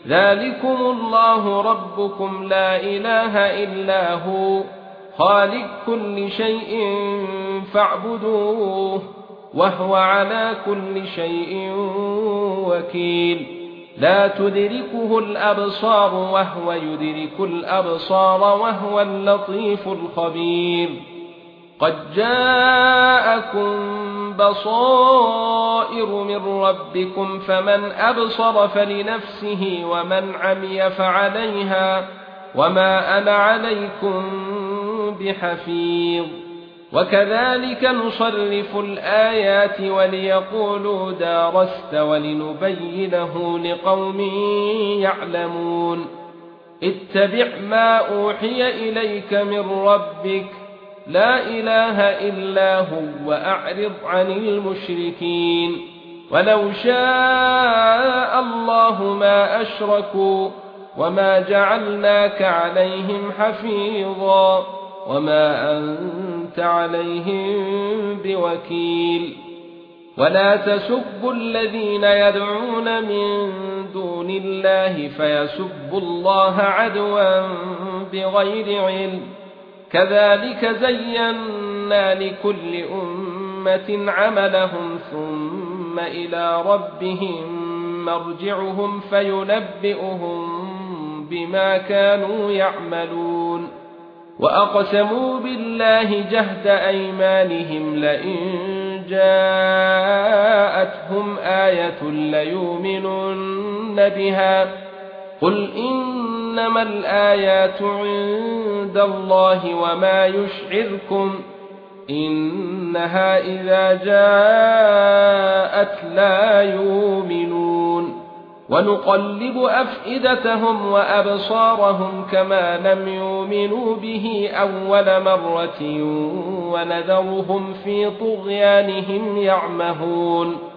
ذلكم الله ربكم لا إله إلا هو خالق كل شيء فاعبدوه وهو على كل شيء وكيل لا تدركه الأبصار وهو يدرك الأبصار وهو اللطيف الخبير قد جاءكم بصائر من ربكم فمن أبصر فلنفسه ومن عمي فعليها وما أنا عليكم بحفيظ وكذلك نصرف الآيات وليقولوا درست ولنبينه لقوم يعلمون اتبع ما أوحي إليك من ربك لا إله إلا هو وأعرض عن المشركين ولو شاء الله ما أشركوا وما جعلناك عليهم حفيظا وما أنت عليهم بوكيل ولا تسبوا الذين يدعون من دون الله فيسبوا الله عدوا بغير علم كذلك زينا لكل أمة عملهم ثم إلى ربهم مرجعهم فينبئهم بما كانوا يعملون وأقسموا بالله جهد أيمانهم لئن جاءتهم آية ليؤمنن بها قل إنما الآيات عند الله وما يشعركم إنها إذا جاءت لا يؤمنون ونقلب أفئدتهم وأبصارهم كما لم يؤمنوا به أول مرة ونذرهم في طغيانهم يعمهون